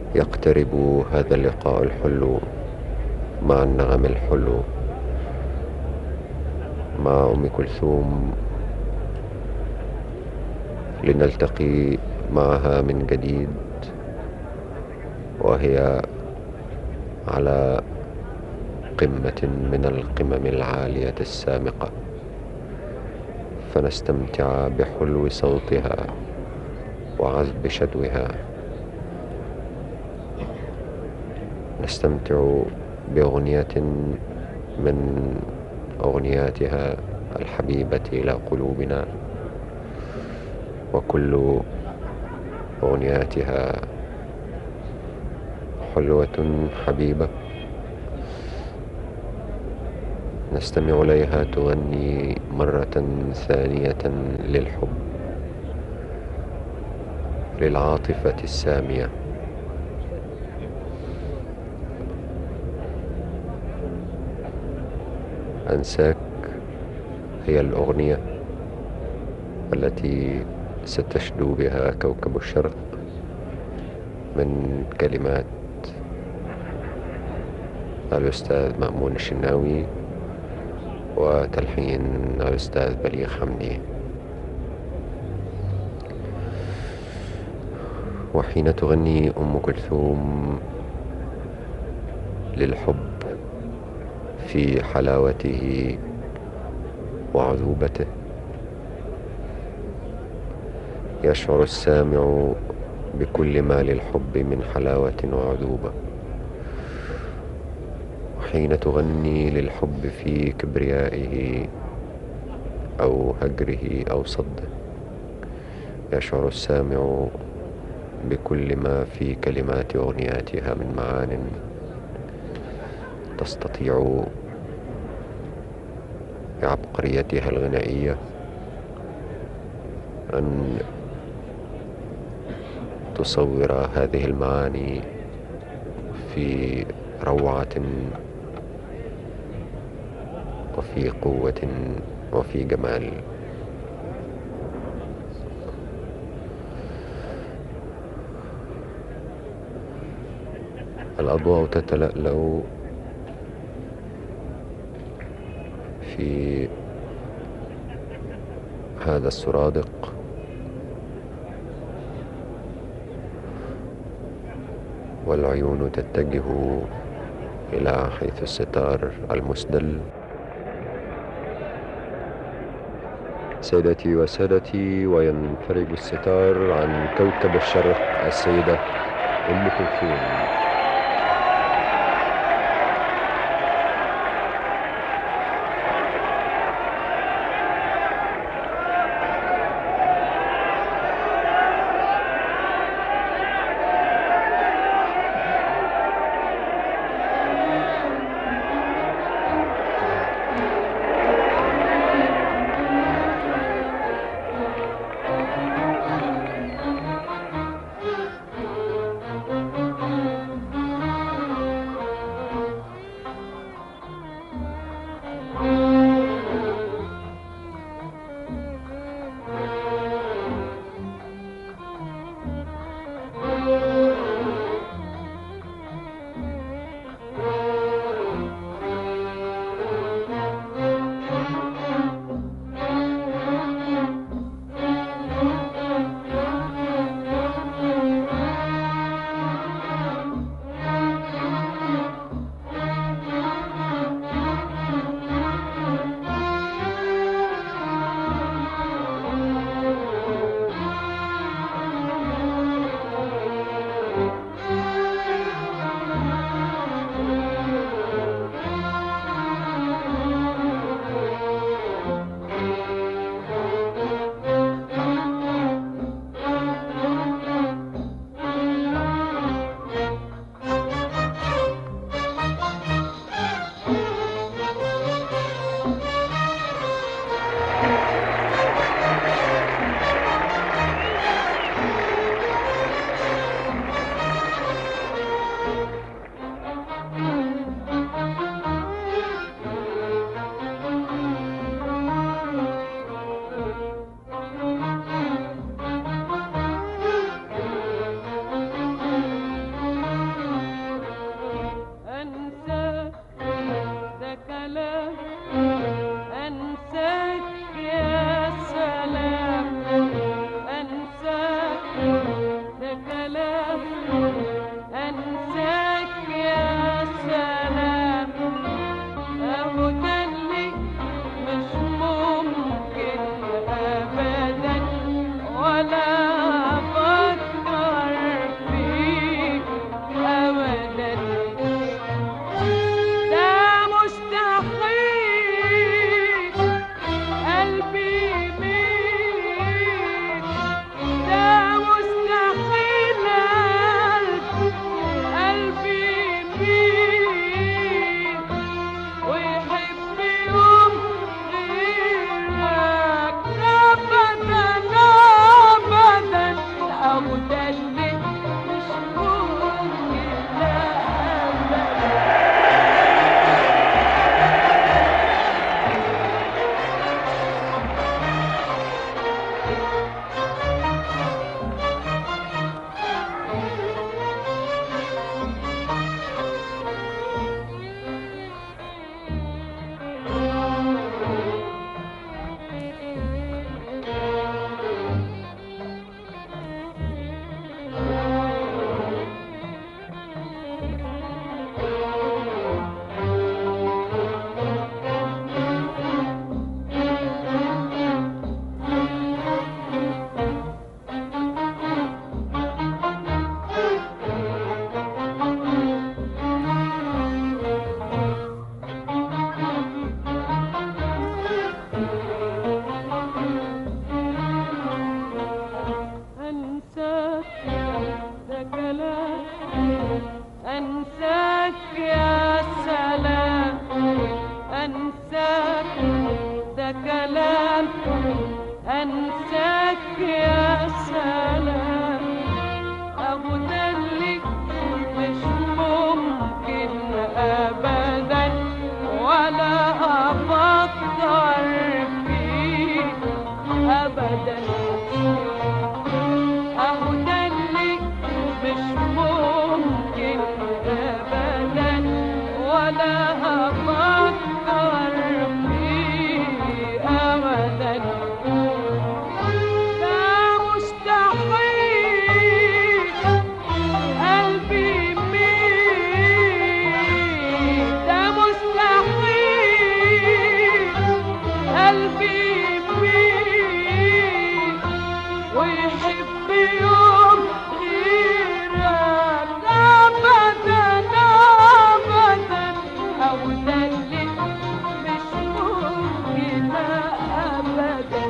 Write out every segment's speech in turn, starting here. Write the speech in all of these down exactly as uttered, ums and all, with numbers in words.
يقترب هذا اللقاء الحلو مع النغم الحلو مع أم كلثوم، لنلتقي معها من جديد وهي على قمة من القمم العالية السامقة، فنستمتع بحلو صوتها وعذب شدوها، نستمتع بأغنية من أغنياتها الحبيبة إلى قلوبنا، وكل أغنياتها حلوة حبيبة. نستمع إليها تغني مرة ثانية للحب، للعاطفة السامية. أنساك هي الأغنية التي ستشدو بها كوكب الشرق من كلمات الأستاذ مأمون الشناوي وتلحين الأستاذ بليغ حمدي. وحين تغني أم كلثوم للحب في حلاوته وعذوبته، يشعر السامع بكل ما للحب من حلاوة وعذوبة. وحين تغني للحب في كبريائه أو هجره أو صده، يشعر السامع بكل ما في كلمات أغنياتها من معان تستطيع بعبقريتها الغنائية أن تصور هذه المعاني في روعة وفي قوة وفي جمال. الأضواء تتلألأ في هذا السرادق، والعيون تتجه إلى حيث الستار المسدل. سيدتي وسادتي، وينفرج الستار عن كوكب الشرق السيدة أم كلثوم. كلام أنساك يا سلام أنساك ده كلام أنساك يا سلام أبو ده اللي مش ممكن أبدا ولا أفكر فيه أبدا أبو ده اللي مش ممكن أبدا ولا أفكر فيه أبدا ده مستحيل قلبي يميل ده مستحيل قلبي يميل ويحب يوم غيرك أبدا أبدا أو ده اللي مش ممكن أبدا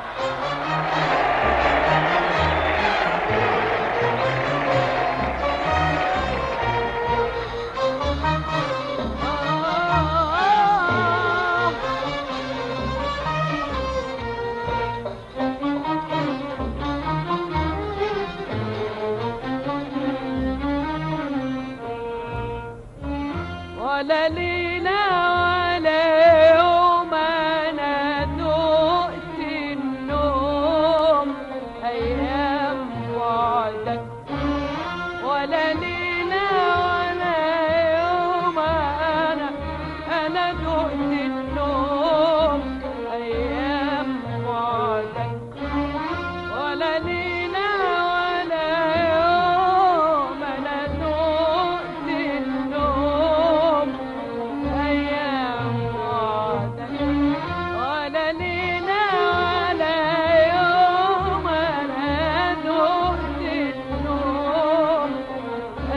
ولا ليلة ولا يوم أنا دقت النوم أيام وعدك ولا ليلة ولا يوم أنا أنا دقت النوم أيام وعدك ولا ليلة ولا يوم أنا دقت النوم أيام وعدك ولا ليلة ولا يوم أنا دقت النوم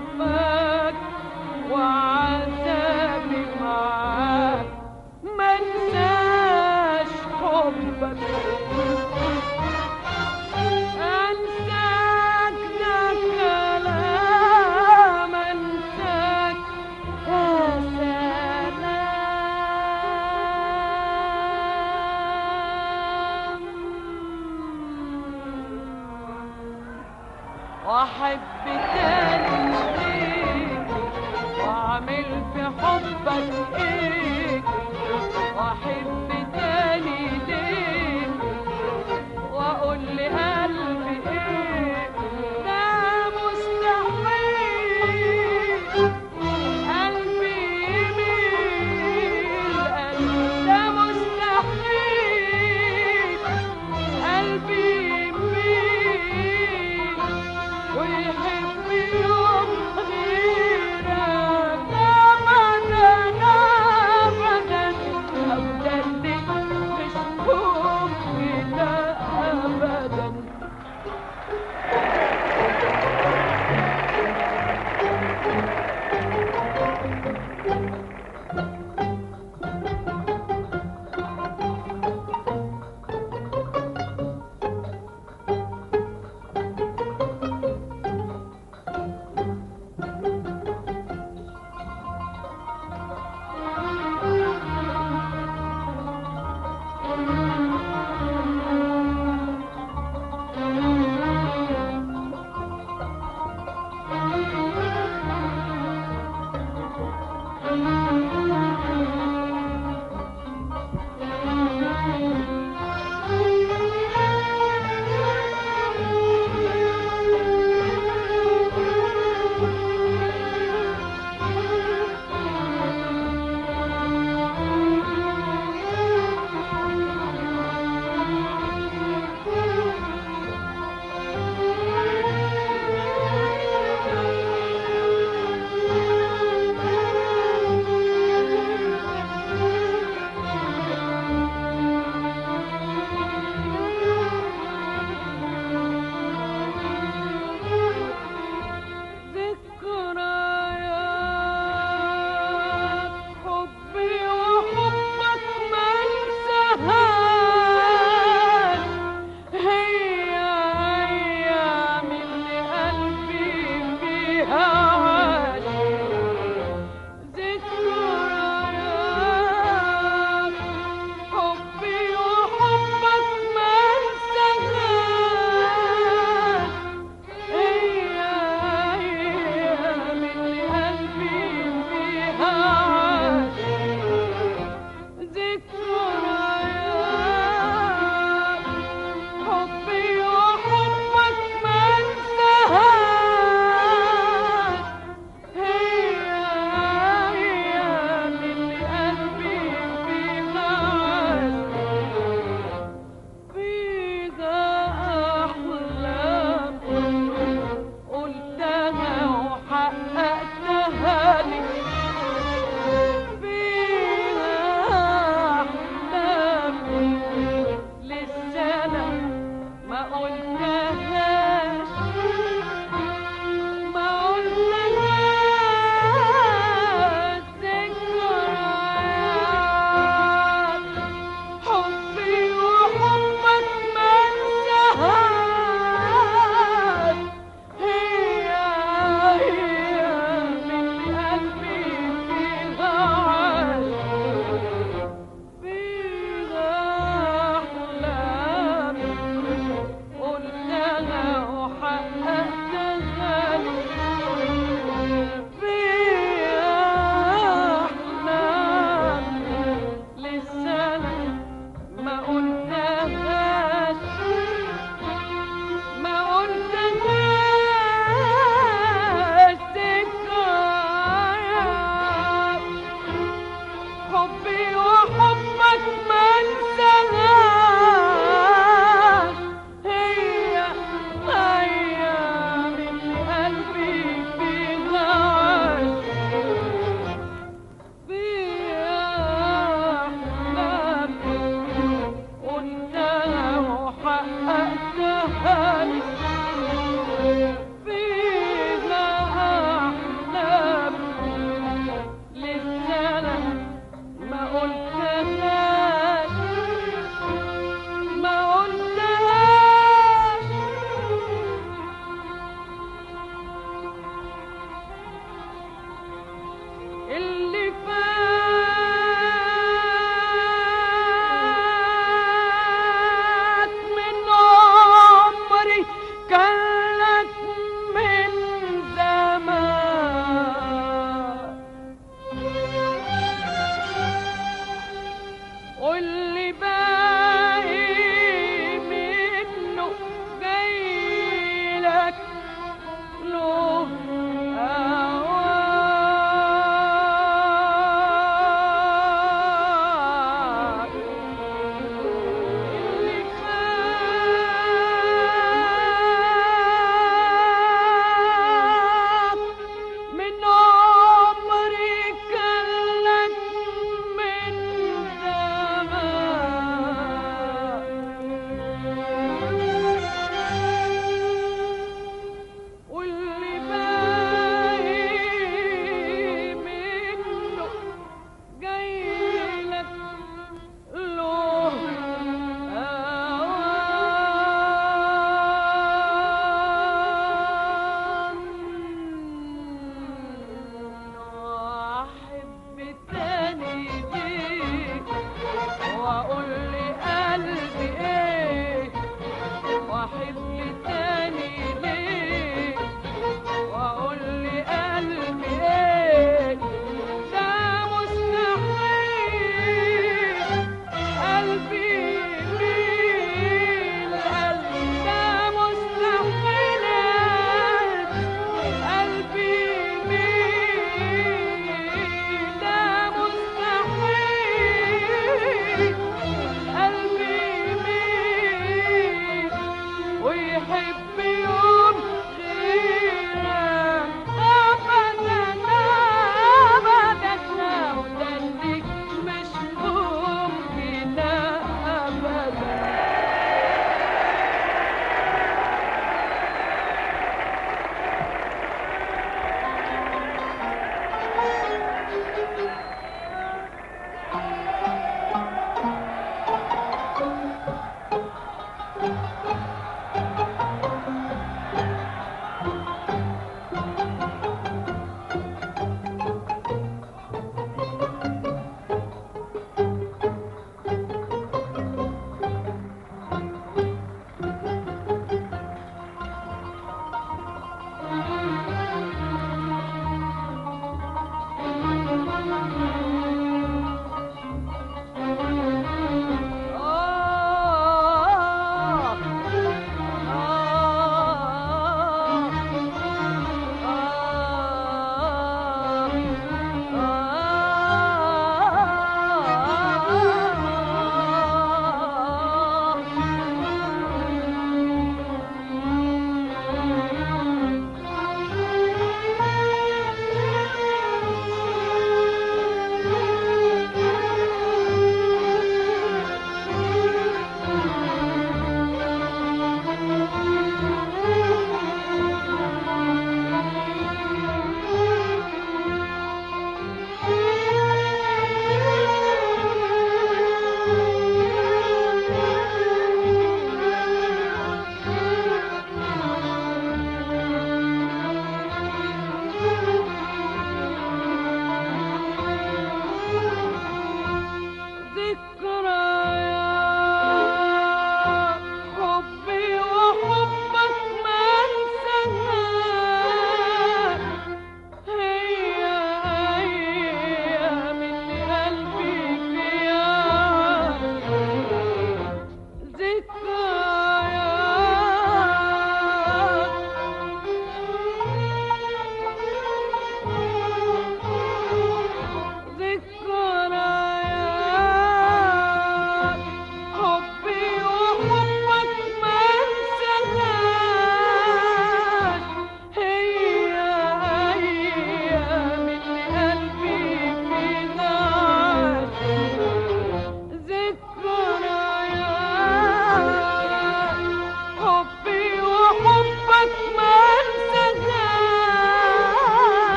جفاك وعذابي معاك منساش حبك انساك ده كلام انساك يا سلام واحب تاني ليك واعمل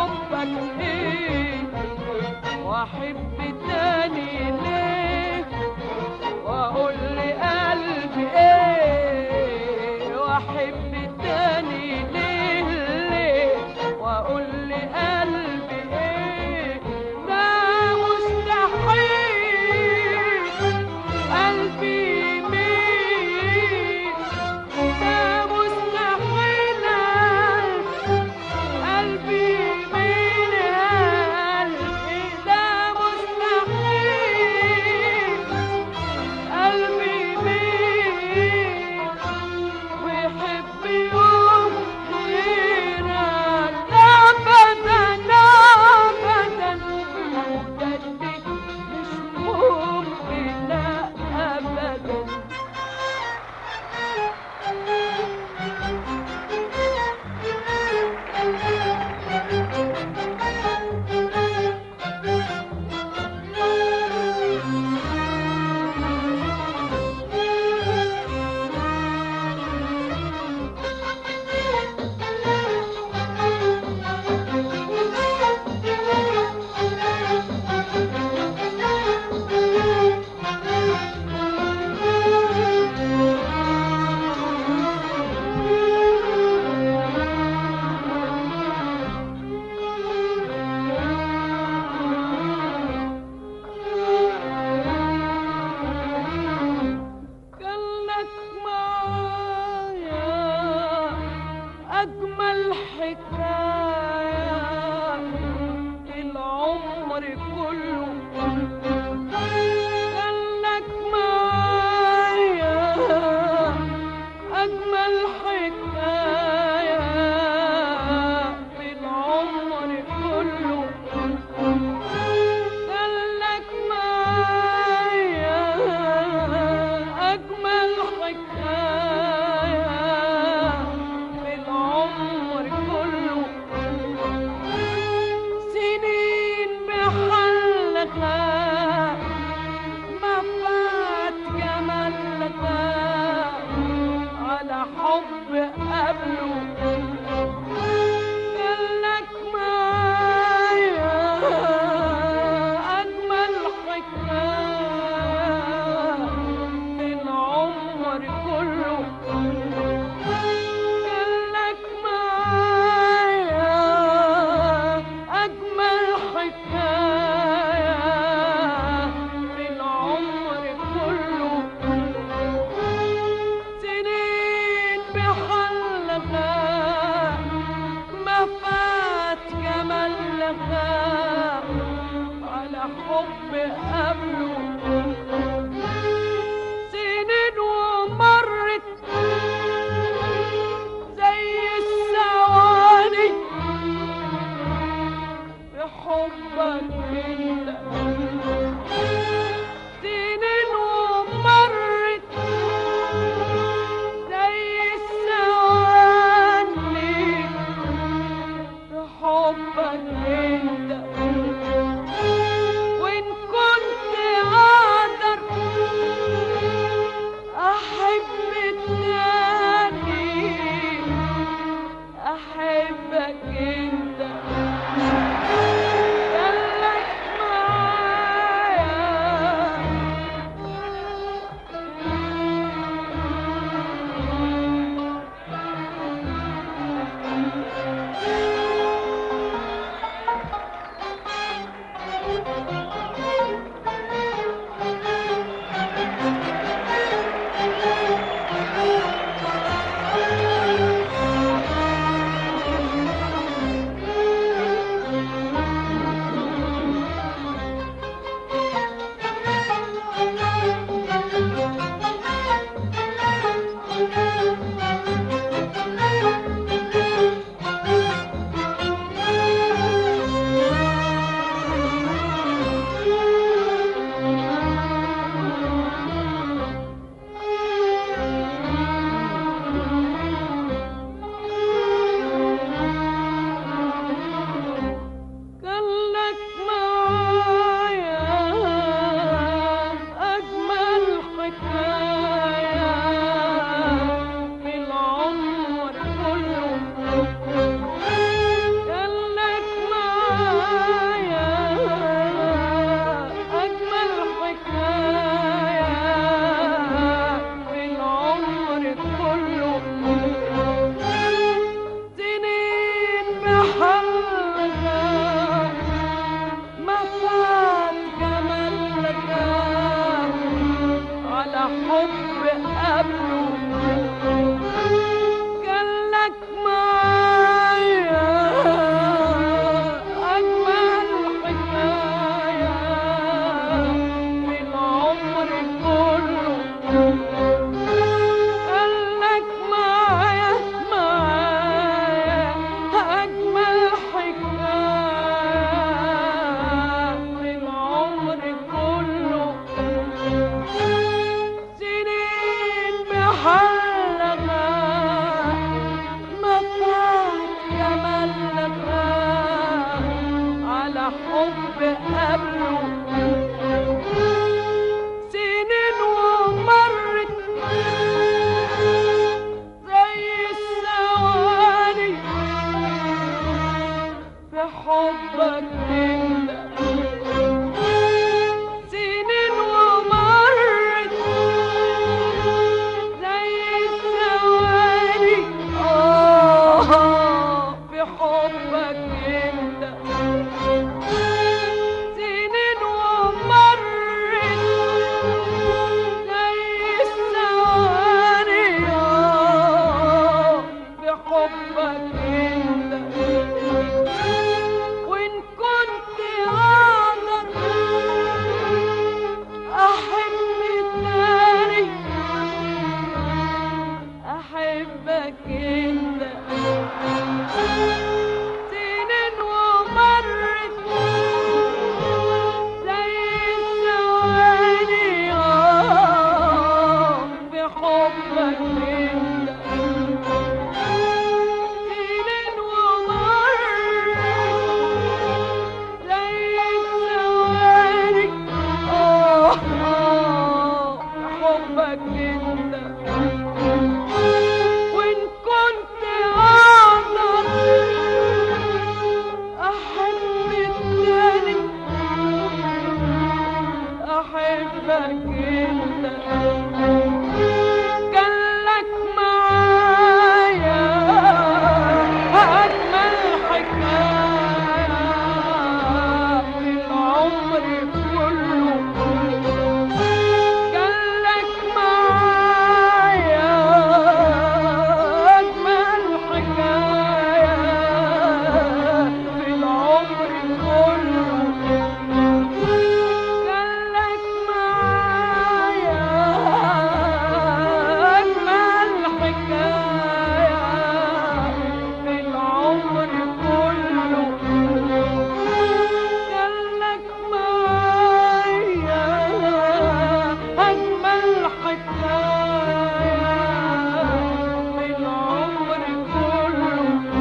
حبك ايه واحب تاني ليه واقول لقلبي ايه واحب تاني ليه ليه واقول لقلبي ايه ده مستحيل قلبي يميل ده مستحيل قلبي يميل قلبي ده مستحيل قلبي يميل ويحب يوم غيرك أبدا أبدا وده مش ممكن أبدا كانك معايا أجمل حكاية العمر كله كانك معايا أجمل حكاية العمر كله كانك معايا أجمل حكاية في العمر كله سنين بحلقها ما فات جمالها على حب قبله كانك معايا أجمل حكاية في العمر كله كانك معايا أجمل حكاية في العمر كله سنين بحلقها ما فات جمالها على حب قبله سنين ومرت زي الثواني بحبك انت سنين ومرت زي الثواني بحبك انت وان كنت حب قبله سنين ومرت زي الثواني في حبك انت سنين ومرت زي الثواني آه في حبك انت سنين ومرت زي الثواني آه في حبك انت وإن كنت أقدر أحب التاني أحبك أنت سنين ومرت زي الثواني آه في حبك أنت سنين ومرت زي الثواني آه آه حبك انت وإن كنت أقدر أحب التاني أحبك انت كان لك معايا أجمل حكاية في العمر كله كان لك معايا أجمل حكاية في العمر كله كان لك معايا أجمل حكاية في العمر كله كان لك معايا أجمل حكاية في العمر كله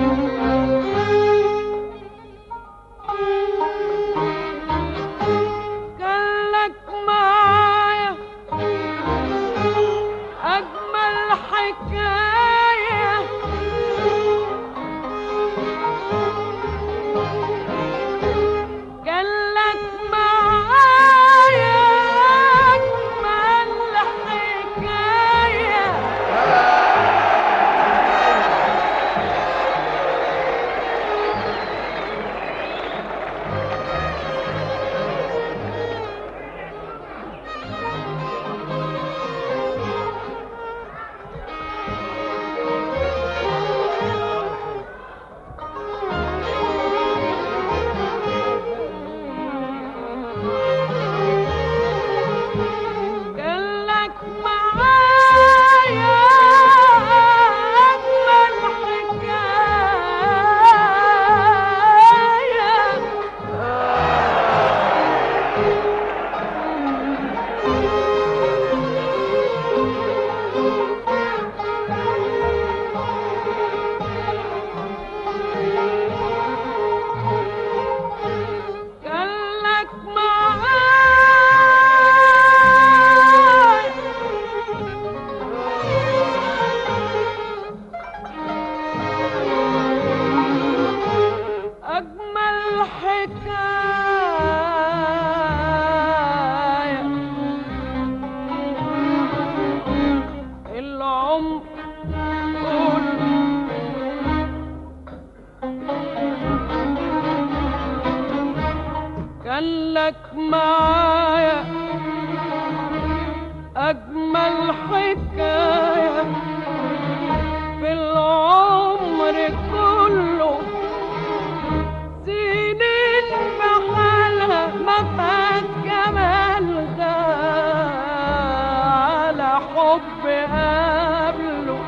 كان لك معايا أجمل حكاية كان لك معايا أجمل حكاية كان لك معايا أجمل حكاية كان لك معايا أجمل حكاية العمر كله كان لك معايا أجمل حكاية في العمر كله سنين بحالها ما فات جمالها على حب قبله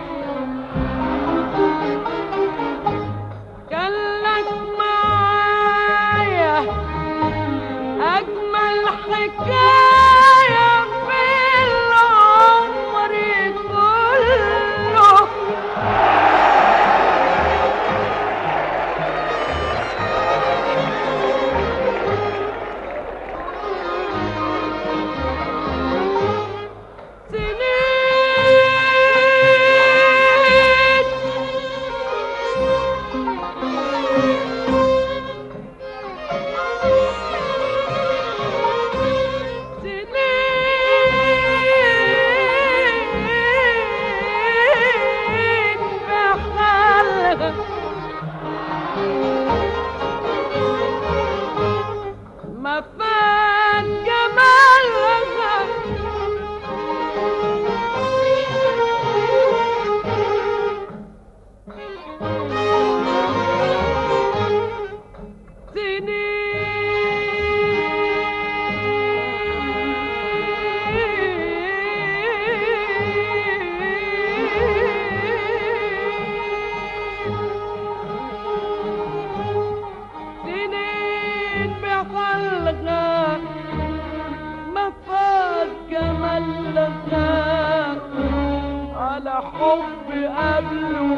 كان لك معايا أجمل حكاية حب قبله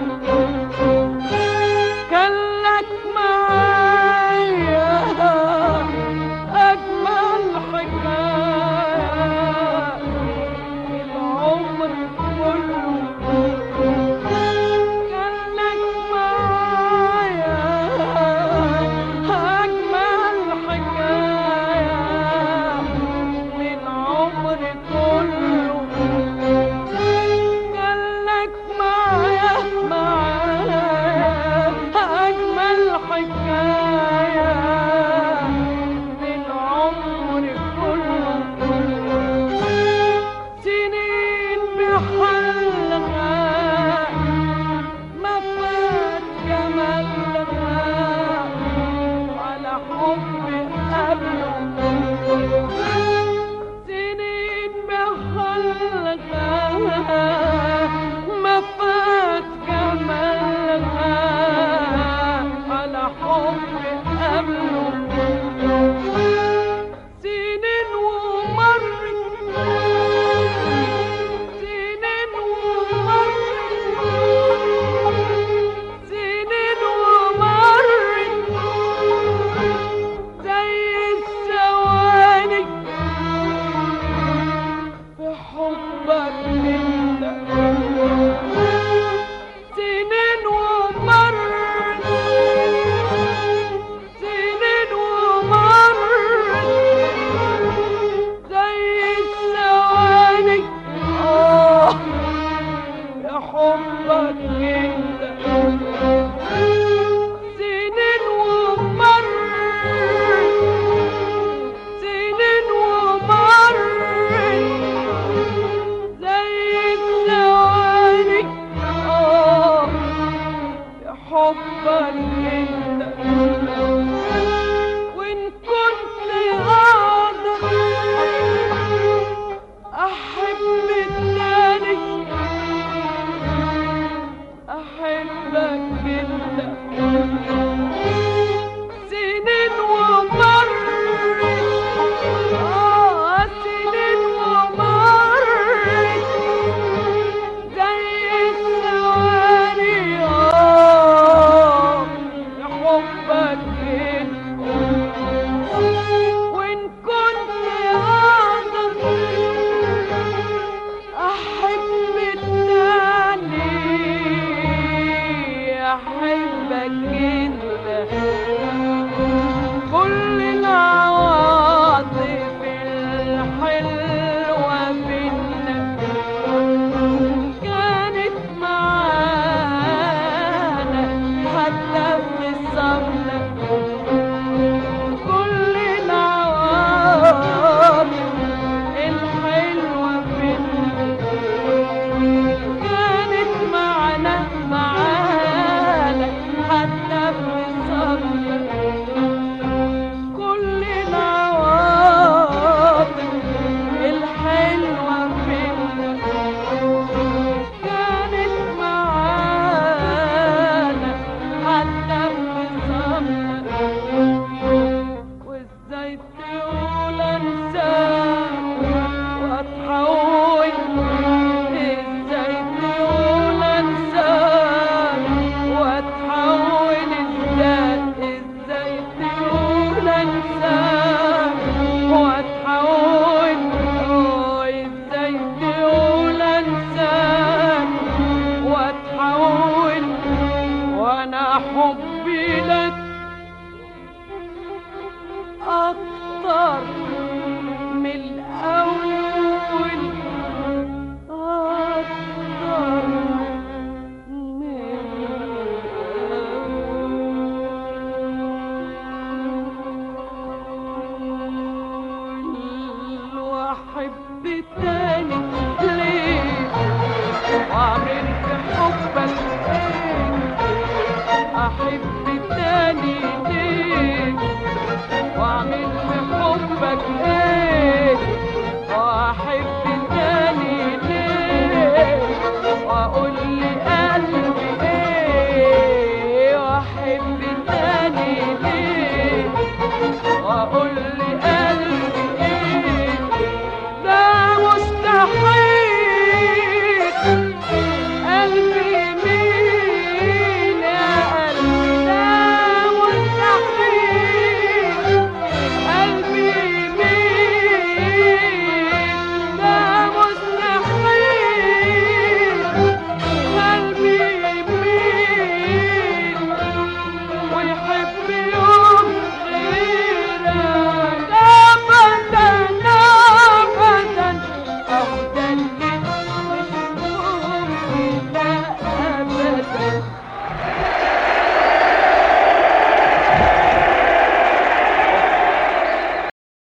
كان لك معايا أجمل حكاية العمر كله كان لك معايا أجمل حكاية العمر كله كان لك معايا معايا أجمل حكاية العمر كله سنين بحلها ما فات جمالها على حب قبله سنين بحلها ما فات جمالها على حب قبله سنين ومرت سنين ومرت سنين ومرت زي الثواني في حبك انت سنين ومرت سنين ومرت زي الثواني اه يا حبك انت سنين ومرت سنين ومرت زي الثواني اه يا حبك انت وان كنت اقدر احب التاني احبك انت سنين ومرت اه سنين ومرت زي الثواني اه يا حبك انت وان كنت اقدر احب التاني احبك انت كل العواطف الحلوة بينا كانت معانا حتى في الصمت كل العواطف الحلوة بينا كانت معانا معانا حتى في الصمت كل العواطف الحلوة بينا كانت معانا حتى في الصمت وازاي تقول انساك واتحول ازاي تقول انساك واتحول ازاي ازاي تقول انساك واتحول اه ازاي تقول انساك واتحول وانا حبي لك اكتر من الاول اكتر من الاول واحب تاني ليه واعمل في حبك ايه احب تاني ليه واعمل في حبك ايه واحب تاني ليه واقول لي